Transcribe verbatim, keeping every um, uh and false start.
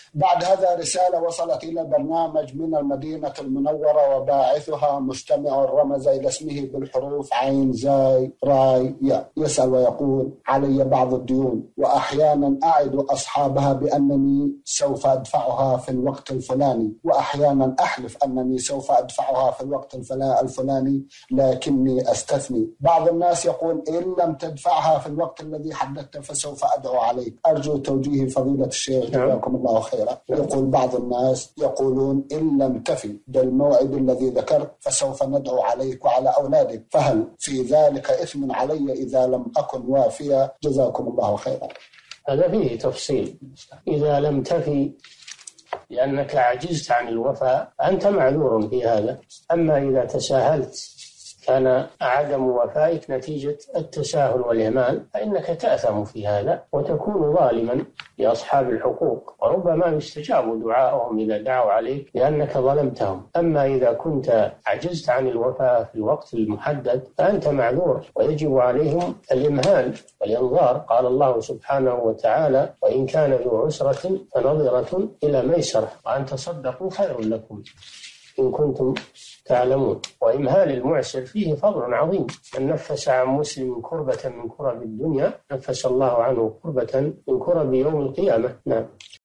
بعد هذا رسالة وصلت إلى البرنامج من المدينة المنورة، وباعثها مستمع رمز إلى اسمه بالحروف عين زاي راي يا. يسأل ويقول: علي بعض الديون، وأحيانا أعد أصحابها بأنني سوف أدفعها في الوقت الفلاني، وأحيانا أحلف أنني سوف أدفعها في الوقت الفلاني، لكني أستثني. بعض الناس يقول: إن لم تدفعها في الوقت الذي حددت فسوف أدعو عليك. أرجو توجيه فضيلة الشيخ جزاكم الله خيرا. يقول بعض الناس يقولون: إن لم تفي بالموعد الذي ذكرت فسوف ندعو عليك وعلى أولادك، فهل في ذلك إثم علي إذا لم أكن وافيا؟ جزاكم الله خيرا. هذا فيه تفصيل. إذا لم تفي لأنك عجزت عن الوفاء أنت معذور في هذا. أما إذا تساهلت كان عدم وفائك نتيجة التساهل والإهمال فإنك تأثم في هذا وتكون ظالما لأصحاب الحقوق، وربما يستجاب دعائهم إذا دعوا عليك لأنك ظلمتهم. أما إذا كنت عجزت عن الوفاء في الوقت المحدد فأنت معذور ويجب عليهم الإمهال والإنظار. قال الله سبحانه وتعالى: وإن كان ذو عسرة فنظرة إلى ميسرة وأن تصدقوا خير لكم إن كنتم تعلمون. وإمهال المعسر فيه فضل عظيم. من نفس عن مسلم كربة من كرب الدنيا نفس الله عنه كربة من كرب يوم القيامة. نعم.